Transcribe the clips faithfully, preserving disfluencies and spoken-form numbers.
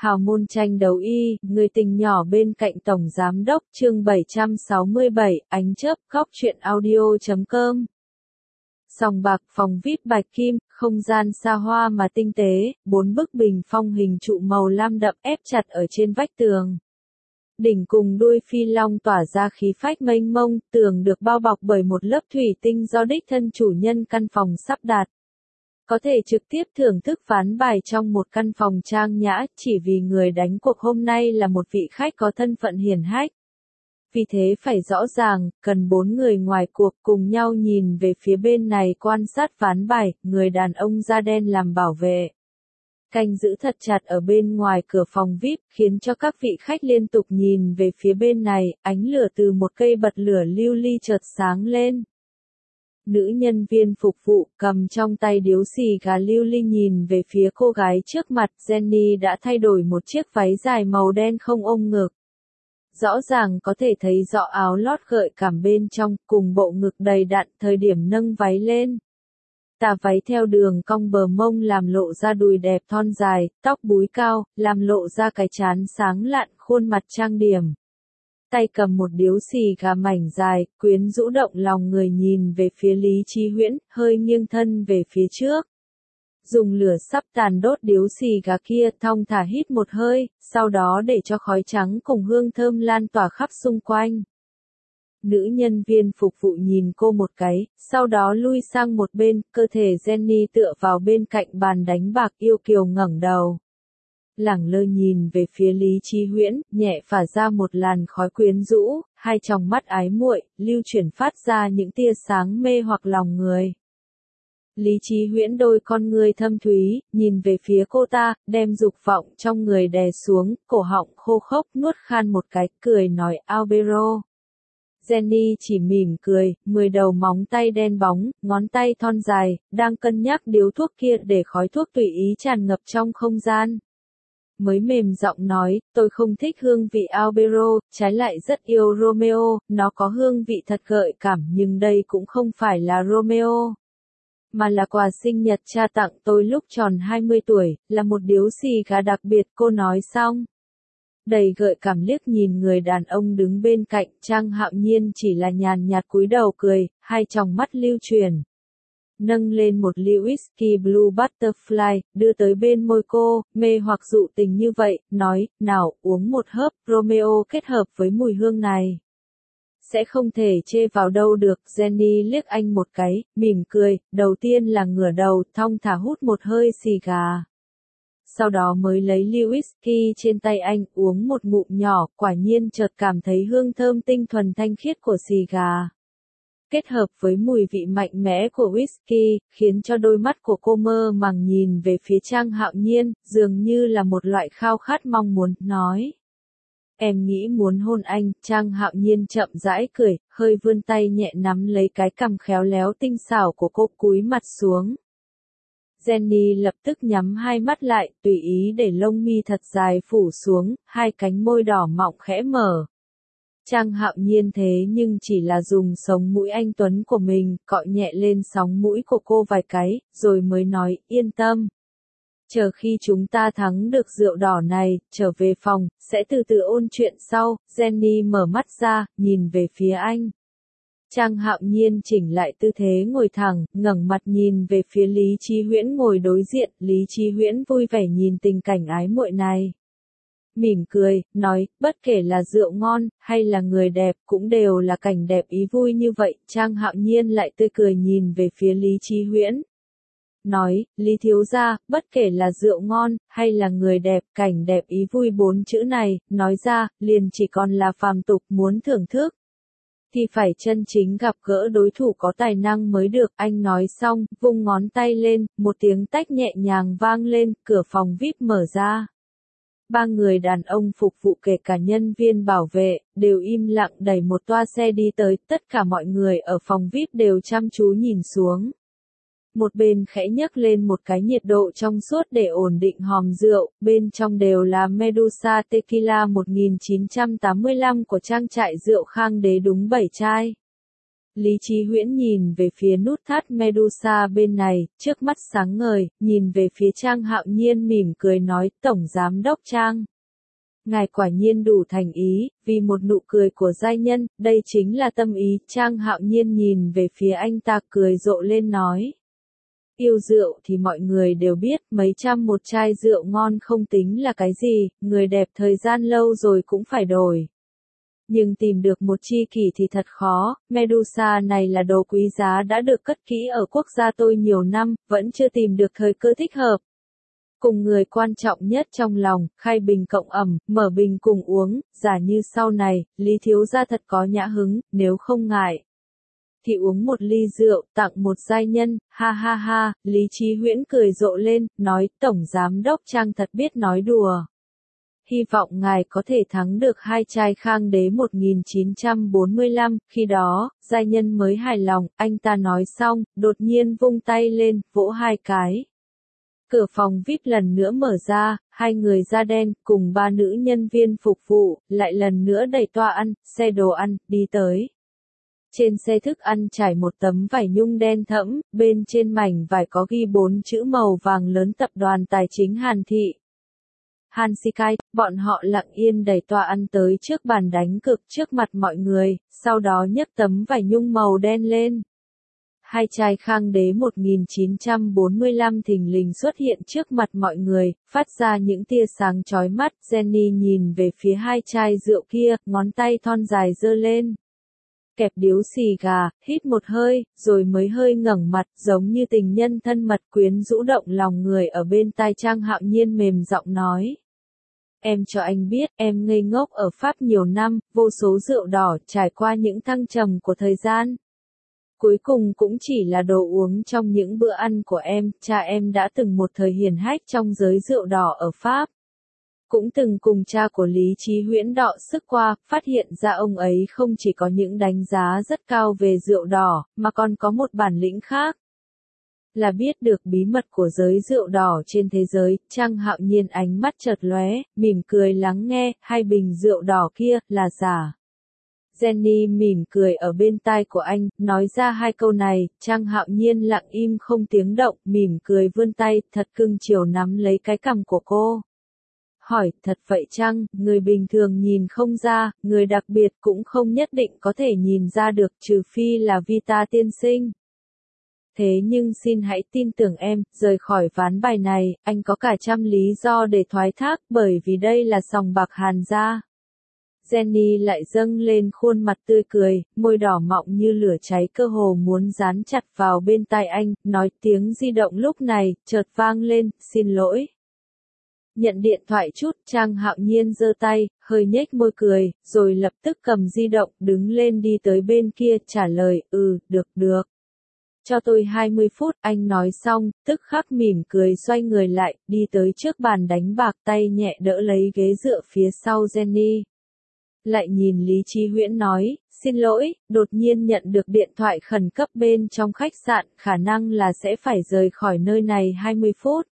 Hào môn tranh đấu y, người tình nhỏ bên cạnh Tổng Giám đốc, chương bảy trăm sáu mươi bảy, ánh chớp, góc truyện audio chấm com. Sòng bạc, phòng vi ai pi bạch kim, không gian xa hoa mà tinh tế, bốn bức bình phong hình trụ màu lam đậm ép chặt ở trên vách tường. Đỉnh cùng đuôi phi long tỏa ra khí phách mênh mông, tường được bao bọc bởi một lớp thủy tinh do đích thân chủ nhân căn phòng sắp đặt. Có thể trực tiếp thưởng thức ván bài trong một căn phòng trang nhã, chỉ vì người đánh cuộc hôm nay là một vị khách có thân phận hiển hách. Vì thế phải rõ ràng, cần bốn người ngoài cuộc cùng nhau nhìn về phía bên này quan sát ván bài, người đàn ông da đen làm bảo vệ. Canh giữ thật chặt ở bên ngoài cửa phòng vi ai pi, khiến cho các vị khách liên tục nhìn về phía bên này, ánh lửa từ một cây bật lửa lưu ly chợt sáng lên. Nữ nhân viên phục vụ cầm trong tay điếu xì gà lưu ly nhìn về phía cô gái trước mặt. Jenny đã thay đổi một chiếc váy dài màu đen không ôm ngực. Rõ ràng có thể thấy rõ áo lót gợi cảm bên trong, cùng bộ ngực đầy đặn thời điểm nâng váy lên. Tà váy theo đường cong bờ mông làm lộ ra đùi đẹp thon dài, tóc búi cao, làm lộ ra cái trán sáng lạn, khuôn mặt trang điểm. Tay cầm một điếu xì gà mảnh dài, quyến rũ động lòng người nhìn về phía Lý Chí Huyễn, hơi nghiêng thân về phía trước. Dùng lửa sắp tàn đốt điếu xì gà kia, thong thả hít một hơi, sau đó để cho khói trắng cùng hương thơm lan tỏa khắp xung quanh. Nữ nhân viên phục vụ nhìn cô một cái, sau đó lui sang một bên, cơ thể Jenny tựa vào bên cạnh bàn đánh bạc, yêu kiều ngẩng đầu. Lẳng lơ nhìn về phía Lý Chí Huyễn, nhẹ phả ra một làn khói quyến rũ, hai tròng mắt ái muội, lưu chuyển phát ra những tia sáng mê hoặc lòng người. Lý Chí Huyễn đôi con ngươi thâm thúy, nhìn về phía cô ta, đem dục vọng trong người đè xuống, cổ họng khô khốc nuốt khan một cái, cười nói Albero. Jenny chỉ mỉm cười, mười đầu móng tay đen bóng, ngón tay thon dài, đang cân nhắc điếu thuốc kia để khói thuốc tùy ý tràn ngập trong không gian. Mới mềm giọng nói, tôi không thích hương vị Albero, trái lại rất yêu Romeo, nó có hương vị thật gợi cảm nhưng đây cũng không phải là Romeo. Mà là quà sinh nhật cha tặng tôi lúc tròn hai mươi tuổi, là một điếu xì gà đặc biệt, cô nói xong. Đầy gợi cảm liếc nhìn người đàn ông đứng bên cạnh, Trang Hạo Nhiên chỉ là nhàn nhạt cúi đầu cười, hai tròng mắt lưu chuyển. Nâng lên một ly whisky Blue Butterfly, đưa tới bên môi cô, mê hoặc dụ tình như vậy, nói, nào, uống một hớp, Romeo kết hợp với mùi hương này. Sẽ không thể chê vào đâu được. Jenny liếc anh một cái, mỉm cười, đầu tiên là ngửa đầu, thong thả hút một hơi xì gà. Sau đó mới lấy ly whisky trên tay anh, uống một ngụm nhỏ, quả nhiên chợt cảm thấy hương thơm tinh thuần thanh khiết của xì gà. Kết hợp với mùi vị mạnh mẽ của whisky, khiến cho đôi mắt của cô mơ màng nhìn về phía Trang Hạo Nhiên, dường như là một loại khao khát mong muốn, nói. Em nghĩ muốn hôn anh. Trang Hạo Nhiên chậm rãi cười, hơi vươn tay nhẹ nắm lấy cái cằm khéo léo tinh xảo của cô, cúi mặt xuống. Jenny lập tức nhắm hai mắt lại, tùy ý để lông mi thật dài phủ xuống, hai cánh môi đỏ mọng khẽ mở. Trang Hạo Nhiên thế nhưng chỉ là dùng sống mũi anh tuấn của mình, cọ nhẹ lên sóng mũi của cô vài cái, rồi mới nói, yên tâm. Chờ khi chúng ta thắng được rượu đỏ này, trở về phòng, sẽ từ từ ôn chuyện sau. Jenny mở mắt ra, nhìn về phía anh. Trang Hạo Nhiên chỉnh lại tư thế ngồi thẳng, ngẩng mặt nhìn về phía Lý Chí Huyễn ngồi đối diện. Lý Chí Huyễn vui vẻ nhìn tình cảnh ái muội này. Mỉm cười, nói, bất kể là rượu ngon, hay là người đẹp, cũng đều là cảnh đẹp ý vui như vậy. Trang Hạo Nhiên lại tươi cười nhìn về phía Lý Chí Huyễn. Nói, Lý thiếu gia, bất kể là rượu ngon, hay là người đẹp, cảnh đẹp ý vui bốn chữ này, nói ra, liền chỉ còn là phàm tục, muốn thưởng thức. Thì phải chân chính gặp gỡ đối thủ có tài năng mới được. Anh nói xong, vung ngón tay lên, một tiếng tách nhẹ nhàng vang lên, cửa phòng vi ai pi mở ra. Ba người đàn ông phục vụ kể cả nhân viên bảo vệ, đều im lặng đẩy một toa xe đi tới, tất cả mọi người ở phòng vi ai pi đều chăm chú nhìn xuống. Một bên khẽ nhấc lên một cái nhiệt độ trong suốt để ổn định hòm rượu, bên trong đều là Medusa Tequila một nghìn chín trăm tám mươi lăm của trang trại rượu Khang Đế đúng bảy chai. Lý Chí Huyễn nhìn về phía nút thắt Medusa bên này, trước mắt sáng ngời, nhìn về phía Trang Hạo Nhiên mỉm cười nói, Tổng Giám Đốc Trang. Ngài quả nhiên đủ thành ý, vì một nụ cười của giai nhân, đây chính là tâm ý. Trang Hạo Nhiên nhìn về phía anh ta cười rộ lên nói. Yêu rượu thì mọi người đều biết, mấy trăm một chai rượu ngon không tính là cái gì, người đẹp thời gian lâu rồi cũng phải đổi. Nhưng tìm được một tri kỷ thì thật khó, Medusa này là đồ quý giá đã được cất kỹ ở quốc gia tôi nhiều năm, vẫn chưa tìm được thời cơ thích hợp. Cùng người quan trọng nhất trong lòng, khai bình cộng ẩm, mở bình cùng uống, giả như sau này, Lý thiếu gia thật có nhã hứng, nếu không ngại. Thì uống một ly rượu, tặng một giai nhân, ha ha ha, Lý Chí Huyễn cười rộ lên, nói, Tổng Giám Đốc Trang thật biết nói đùa. Hy vọng ngài có thể thắng được hai chai Khang Đế một nghìn chín trăm bốn mươi lăm, khi đó, giai nhân mới hài lòng, anh ta nói xong, đột nhiên vung tay lên, vỗ hai cái. Cửa phòng vi ai pi lần nữa mở ra, hai người da đen, cùng ba nữ nhân viên phục vụ, lại lần nữa đẩy toa ăn, xe đồ ăn, đi tới. Trên xe thức ăn trải một tấm vải nhung đen thẫm, bên trên mảnh vải có ghi bốn chữ màu vàng lớn Tập đoàn Tài chính Hàn Thị. Hanskai, bọn họ lặng yên đẩy toa ăn tới trước bàn đánh cược trước mặt mọi người, sau đó nhấc tấm vải nhung màu đen lên. Hai chai Khang Đế một nghìn chín trăm bốn mươi lăm thình lình xuất hiện trước mặt mọi người, phát ra những tia sáng chói mắt. Jenny nhìn về phía hai chai rượu kia, ngón tay thon dài giơ lên. Kẹp điếu xì gà, hít một hơi, rồi mới hơi ngẩng mặt, giống như tình nhân thân mật quyến rũ động lòng người ở bên tai. Trang Hạo Nhiên mềm giọng nói. Em cho anh biết, em ngây ngốc ở Pháp nhiều năm, vô số rượu đỏ, trải qua những thăng trầm của thời gian. Cuối cùng cũng chỉ là đồ uống trong những bữa ăn của em, cha em đã từng một thời hiển hách trong giới rượu đỏ ở Pháp. Cũng từng cùng cha của Lý Chí Huyễn đọ sức qua, phát hiện ra ông ấy không chỉ có những đánh giá rất cao về rượu đỏ, mà còn có một bản lĩnh khác. Là biết được bí mật của giới rượu đỏ trên thế giới. Trang Hạo Nhiên ánh mắt chợt lóe, mỉm cười lắng nghe, hai bình rượu đỏ kia, là giả. Jenny mỉm cười ở bên tai của anh, nói ra hai câu này. Trang Hạo Nhiên lặng im không tiếng động, mỉm cười vươn tay, thật cưng chiều nắm lấy cái cằm của cô. Hỏi, thật vậy chăng, người bình thường nhìn không ra, người đặc biệt cũng không nhất định có thể nhìn ra được, trừ phi là Vita tiên sinh. Thế nhưng xin hãy tin tưởng em, rời khỏi ván bài này, anh có cả trăm lý do để thoái thác, bởi vì đây là sòng bạc Hàn gia. Jenny lại dâng lên khuôn mặt tươi cười, môi đỏ mọng như lửa cháy cơ hồ muốn dán chặt vào bên tai anh, nói tiếng di động lúc này, chợt vang lên, xin lỗi. Nhận điện thoại chút, Trang Hạo Nhiên giơ tay, hơi nhếch môi cười, rồi lập tức cầm di động, đứng lên đi tới bên kia, trả lời, ừ, được được. Cho tôi hai mươi phút, anh nói xong, tức khắc mỉm cười xoay người lại, đi tới trước bàn đánh bạc, tay nhẹ đỡ lấy ghế dựa phía sau Jenny. Lại nhìn Lý Chí Huyễn nói, xin lỗi, đột nhiên nhận được điện thoại khẩn cấp bên trong khách sạn, khả năng là sẽ phải rời khỏi nơi này hai mươi phút.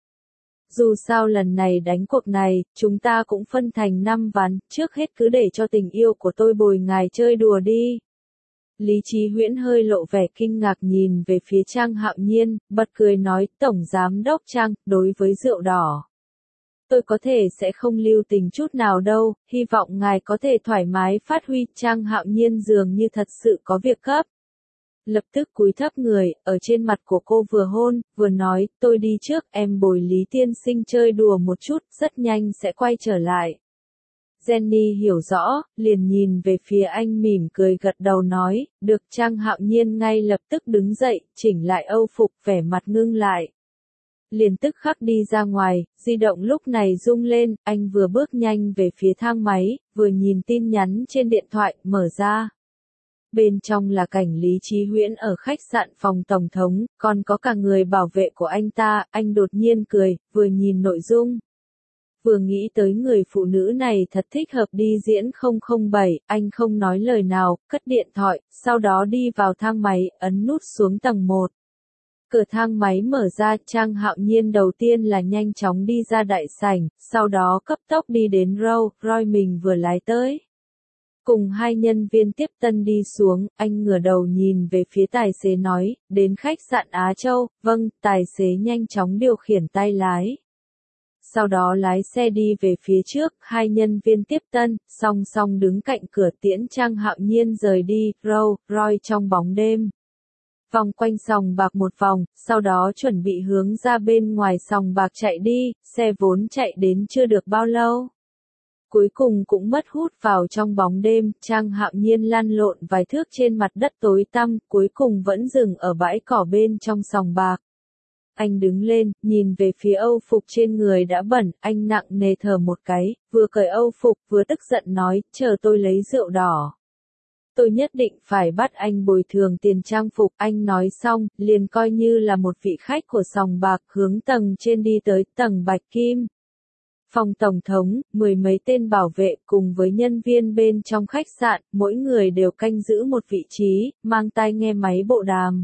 Dù sao lần này đánh cuộc này, chúng ta cũng phân thành năm ván, trước hết cứ để cho tình yêu của tôi bồi ngài chơi đùa đi. Lý Chí Huyễn hơi lộ vẻ kinh ngạc nhìn về phía Trang Hạo Nhiên, bật cười nói, Tổng Giám Đốc Trang, đối với rượu đỏ. Tôi có thể sẽ không lưu tình chút nào đâu, hy vọng ngài có thể thoải mái phát huy. Trang Hạo Nhiên dường như thật sự có việc gấp. Lập tức cúi thấp người, ở trên mặt của cô vừa hôn, vừa nói, tôi đi trước, em bồi Lý tiên sinh chơi đùa một chút, rất nhanh sẽ quay trở lại. Jenny hiểu rõ, liền nhìn về phía anh mỉm cười gật đầu nói, được. Trang Hạo Nhiên ngay lập tức đứng dậy, chỉnh lại âu phục, vẻ mặt ngưng lại. Liền tức khắc đi ra ngoài, di động lúc này rung lên, anh vừa bước nhanh về phía thang máy, vừa nhìn tin nhắn trên điện thoại, mở ra. Bên trong là cảnh Lý Chí Huyễn ở khách sạn phòng tổng thống, còn có cả người bảo vệ của anh ta. Anh đột nhiên cười, vừa nhìn nội dung. Vừa nghĩ tới người phụ nữ này thật thích hợp đi diễn không không bảy, anh không nói lời nào, cất điện thoại, sau đó đi vào thang máy, ấn nút xuống tầng một. Cửa thang máy mở ra, Trang Hạo Nhiên đầu tiên là nhanh chóng đi ra đại sảnh, sau đó cấp tốc đi đến Rolls Royce mình vừa lái tới. Cùng hai nhân viên tiếp tân đi xuống, anh ngửa đầu nhìn về phía tài xế nói, đến khách sạn Á Châu, vâng, tài xế nhanh chóng điều khiển tay lái. Sau đó lái xe đi về phía trước, hai nhân viên tiếp tân, song song đứng cạnh cửa tiễn Trang Hạo Nhiên rời đi, Rolls Royce trong bóng đêm. Vòng quanh sòng bạc một vòng, sau đó chuẩn bị hướng ra bên ngoài sòng bạc chạy đi, xe vốn chạy đến chưa được bao lâu. Cuối cùng cũng mất hút vào trong bóng đêm, Trang Hạo Nhiên lăn lộn vài thước trên mặt đất tối tăm, cuối cùng vẫn dừng ở bãi cỏ bên trong sòng bạc. Anh đứng lên, nhìn về phía âu phục trên người đã bẩn, anh nặng nề thở một cái, vừa cởi âu phục, vừa tức giận nói, chờ tôi lấy rượu đỏ. Tôi nhất định phải bắt anh bồi thường tiền trang phục, anh nói xong, liền coi như là một vị khách của sòng bạc hướng tầng trên đi tới tầng Bạch Kim. Phòng tổng thống, mười mấy tên bảo vệ cùng với nhân viên bên trong khách sạn, mỗi người đều canh giữ một vị trí, mang tai nghe máy bộ đàm.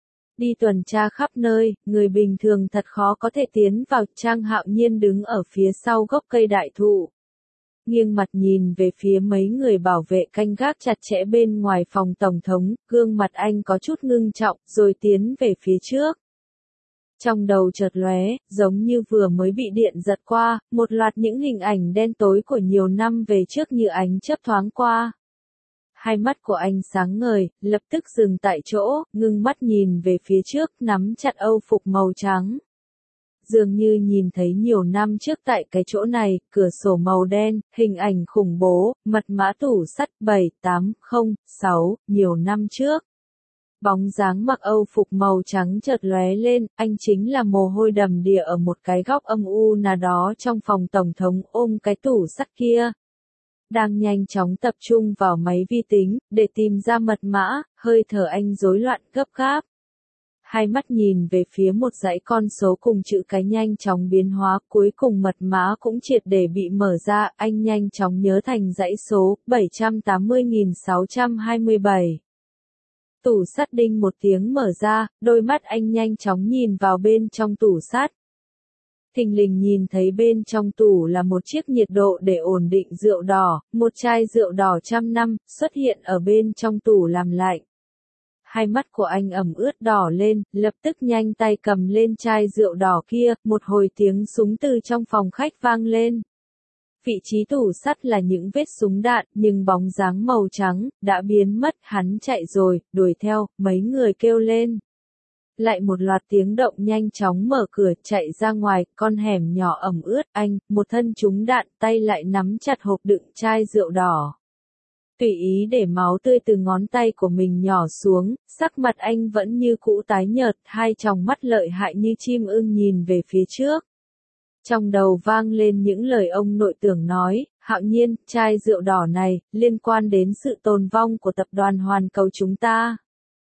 Đi tuần tra khắp nơi, người bình thường thật khó có thể tiến vào. Trang Hạo Nhiên đứng ở phía sau gốc cây đại thụ. Nghiêng mặt nhìn về phía mấy người bảo vệ canh gác chặt chẽ bên ngoài phòng tổng thống, gương mặt anh có chút ngưng trọng, rồi tiến về phía trước. Trong đầu chợt lóe, giống như vừa mới bị điện giật qua, một loạt những hình ảnh đen tối của nhiều năm về trước như ánh chớp thoáng qua. Hai mắt của anh sáng ngời, lập tức dừng tại chỗ, ngưng mắt nhìn về phía trước, nắm chặt âu phục màu trắng. Dường như nhìn thấy nhiều năm trước tại cái chỗ này, cửa sổ màu đen, hình ảnh khủng bố, mật mã tủ sắt bảy tám không sáu, nhiều năm trước. Bóng dáng mặc âu phục màu trắng chợt lóe lên, anh chính là mồ hôi đầm đìa ở một cái góc âm u nào đó trong phòng tổng thống ôm cái tủ sắt kia. Đang nhanh chóng tập trung vào máy vi tính, để tìm ra mật mã, hơi thở anh rối loạn gấp gáp. Hai mắt nhìn về phía một dãy con số cùng chữ cái nhanh chóng biến hóa, cuối cùng mật mã cũng triệt để bị mở ra, anh nhanh chóng nhớ thành dãy số bảy trăm tám mươi nghìn sáu trăm hai mươi bảy. Tủ sắt đinh một tiếng mở ra, đôi mắt anh nhanh chóng nhìn vào bên trong tủ sắt. Thình lình nhìn thấy bên trong tủ là một chiếc nhiệt độ để ổn định rượu đỏ, một chai rượu đỏ trăm năm, xuất hiện ở bên trong tủ làm lạnh. Hai mắt của anh ẩm ướt đỏ lên, lập tức nhanh tay cầm lên chai rượu đỏ kia, một hồi tiếng súng từ trong phòng khách vang lên. Vị trí tủ sắt là những vết súng đạn, nhưng bóng dáng màu trắng, đã biến mất, hắn chạy rồi, đuổi theo, mấy người kêu lên. Lại một loạt tiếng động nhanh chóng mở cửa, chạy ra ngoài, con hẻm nhỏ ẩm ướt, anh, một thân trúng đạn, tay lại nắm chặt hộp đựng chai rượu đỏ. Tùy ý để máu tươi từ ngón tay của mình nhỏ xuống, sắc mặt anh vẫn như cũ tái nhợt, hai tròng mắt lợi hại như chim ưng nhìn về phía trước. Trong đầu vang lên những lời ông nội tưởng nói, Hạo Nhiên, chai rượu đỏ này, liên quan đến sự tồn vong của tập đoàn Hoàn Cầu chúng ta.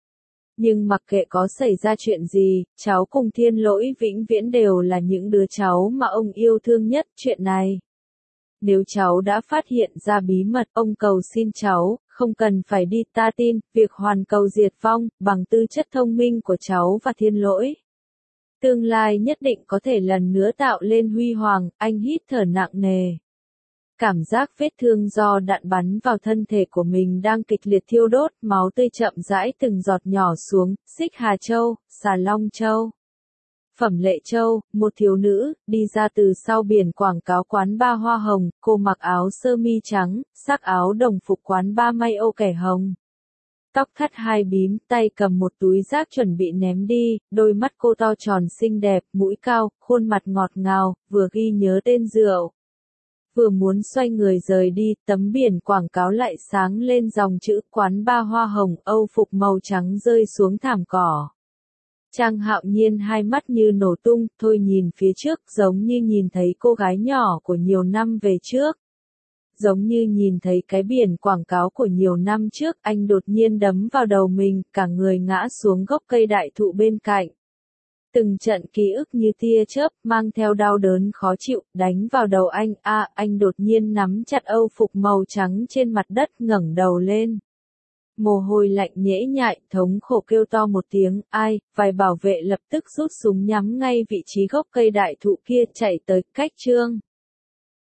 Nhưng mặc kệ có xảy ra chuyện gì, cháu cùng Thiên Lỗi vĩnh viễn đều là những đứa cháu mà ông yêu thương nhất. Chuyện này, nếu cháu đã phát hiện ra bí mật, ông cầu xin cháu, không cần phải đi, ta tin, việc Hoàn Cầu diệt vong, bằng tư chất thông minh của cháu và Thiên Lỗi. Tương lai nhất định có thể lần nữa tạo lên huy hoàng. Anh hít thở nặng nề. Cảm giác vết thương do đạn bắn vào thân thể của mình đang kịch liệt thiêu đốt, máu tươi chậm rãi từng giọt nhỏ xuống. Xích Hà Châu, Xà Long Châu. Phẩm Lệ Châu, một thiếu nữ, đi ra từ sau biển quảng cáo quán ba hoa hồng, cô mặc áo sơ mi trắng, sắc áo đồng phục quán ba may ô kẻ hồng. Tóc thắt hai bím, tay cầm một túi rác chuẩn bị ném đi, đôi mắt cô to tròn xinh đẹp, mũi cao, khuôn mặt ngọt ngào, vừa ghi nhớ tên rượu. Vừa muốn xoay người rời đi, tấm biển quảng cáo lại sáng lên dòng chữ quán ba hoa hồng, âu phục màu trắng rơi xuống thảm cỏ. Trang Hạo Nhiên hai mắt như nổ tung, thôi nhìn phía trước, giống như nhìn thấy cô gái nhỏ của nhiều năm về trước. Giống như nhìn thấy cái biển quảng cáo của nhiều năm trước, anh đột nhiên đấm vào đầu mình, cả người ngã xuống gốc cây đại thụ bên cạnh. Từng trận ký ức như tia chớp, mang theo đau đớn khó chịu, đánh vào đầu anh, a, à, anh đột nhiên nắm chặt âu phục màu trắng trên mặt đất, ngẩng đầu lên. Mồ hôi lạnh nhễ nhại, thống khổ kêu to một tiếng, ai, vài bảo vệ lập tức rút súng nhắm ngay vị trí gốc cây đại thụ kia, chạy tới, cách Trương